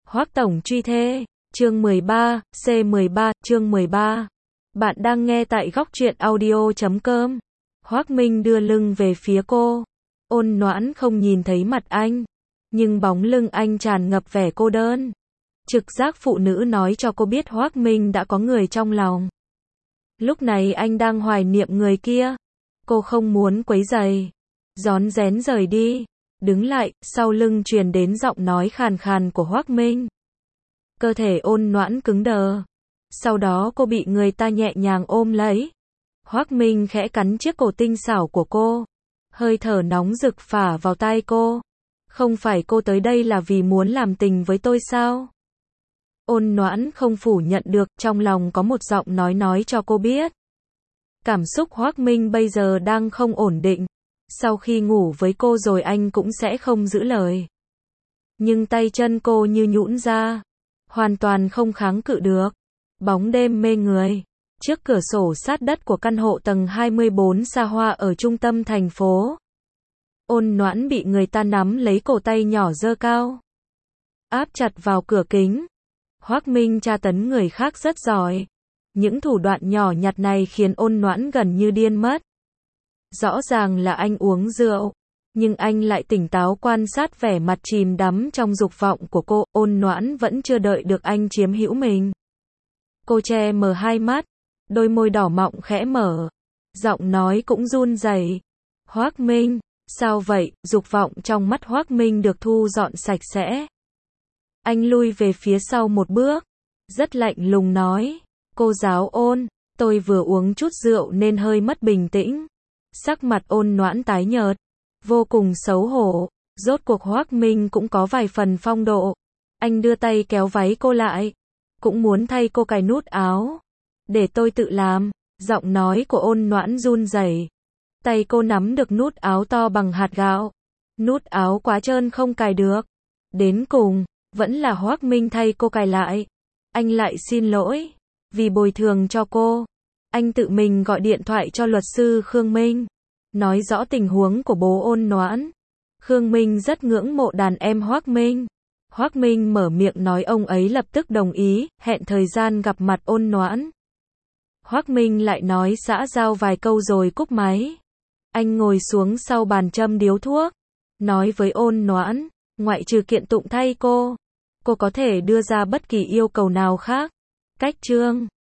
Hoắc tổng truy thê, chương 13, C13, chương 13. Bạn đang nghe tại góc truyện audio.com. Hoắc Minh đưa lưng về phía cô. Ôn Noãn không nhìn thấy mặt anh, nhưng bóng lưng anh tràn ngập vẻ cô đơn. Trực giác phụ nữ nói cho cô biết Hoắc Minh đã có người trong lòng. Lúc này anh đang hoài niệm người kia. Cô không muốn quấy rầy, rón rén rời đi. Đứng lại, sau lưng truyền đến giọng nói khàn khàn của Hoắc Minh. Cơ thể Ôn Noãn cứng đờ. Sau đó cô bị người ta nhẹ nhàng ôm lấy. Hoắc Minh khẽ cắn chiếc cổ tinh xảo của cô. Hơi thở nóng rực phả vào tai cô. Không phải cô tới đây là vì muốn làm tình với tôi sao? Ôn Noãn không phủ nhận được, trong lòng có một giọng nói cho cô biết. Cảm xúc Hoắc Minh bây giờ đang không ổn định. Sau khi ngủ với cô rồi anh cũng sẽ không giữ lời. Nhưng tay chân cô như nhũn ra, hoàn toàn không kháng cự được. Bóng đêm mê người. Trước cửa sổ sát đất của căn hộ tầng 24 xa hoa ở trung tâm thành phố. Ôn Noãn bị người ta nắm lấy cổ tay nhỏ giơ cao, áp chặt vào cửa kính. Hoắc Minh tra tấn người khác rất giỏi. Những thủ đoạn nhỏ nhặt này khiến Ôn Noãn gần như điên mất. Rõ ràng là anh uống rượu, nhưng anh lại tỉnh táo quan sát vẻ mặt chìm đắm trong dục vọng của cô. Ôn Noãn vẫn chưa đợi được anh chiếm hữu mình. Cô che mờ hai mắt, đôi môi đỏ mọng khẽ mở, giọng nói cũng run rẩy. Hoắc Minh, sao vậy? Dục vọng trong mắt Hoắc Minh được thu dọn sạch sẽ. Anh lui về phía sau một bước, rất lạnh lùng nói, cô giáo Ôn, tôi vừa uống chút rượu nên hơi mất bình tĩnh. Sắc mặt Ôn Noãn tái nhợt, vô cùng xấu hổ. Rốt cuộc Hoắc Minh cũng có vài phần phong độ. Anh đưa tay kéo váy cô lại, cũng muốn thay cô cài nút áo. Để tôi tự làm. Giọng nói của Ôn Noãn run rẩy. Tay cô nắm được nút áo to bằng hạt gạo. Nút áo quá trơn không cài được. Đến cùng, vẫn là Hoắc Minh thay cô cài lại. Anh lại xin lỗi vì bồi thường cho cô. Anh tự mình gọi điện thoại cho luật sư Khương Minh, nói rõ tình huống của bố Ôn Noãn. Khương Minh rất ngưỡng mộ đàn em Hoắc Minh. Hoắc Minh mở miệng nói ông ấy lập tức đồng ý, hẹn thời gian gặp mặt Ôn Noãn. Hoắc Minh lại nói xã giao vài câu rồi cúp máy. Anh ngồi xuống sau bàn châm điếu thuốc, nói với Ôn Noãn, ngoại trừ kiện tụng thay cô có thể đưa ra bất kỳ yêu cầu nào khác. Cách chương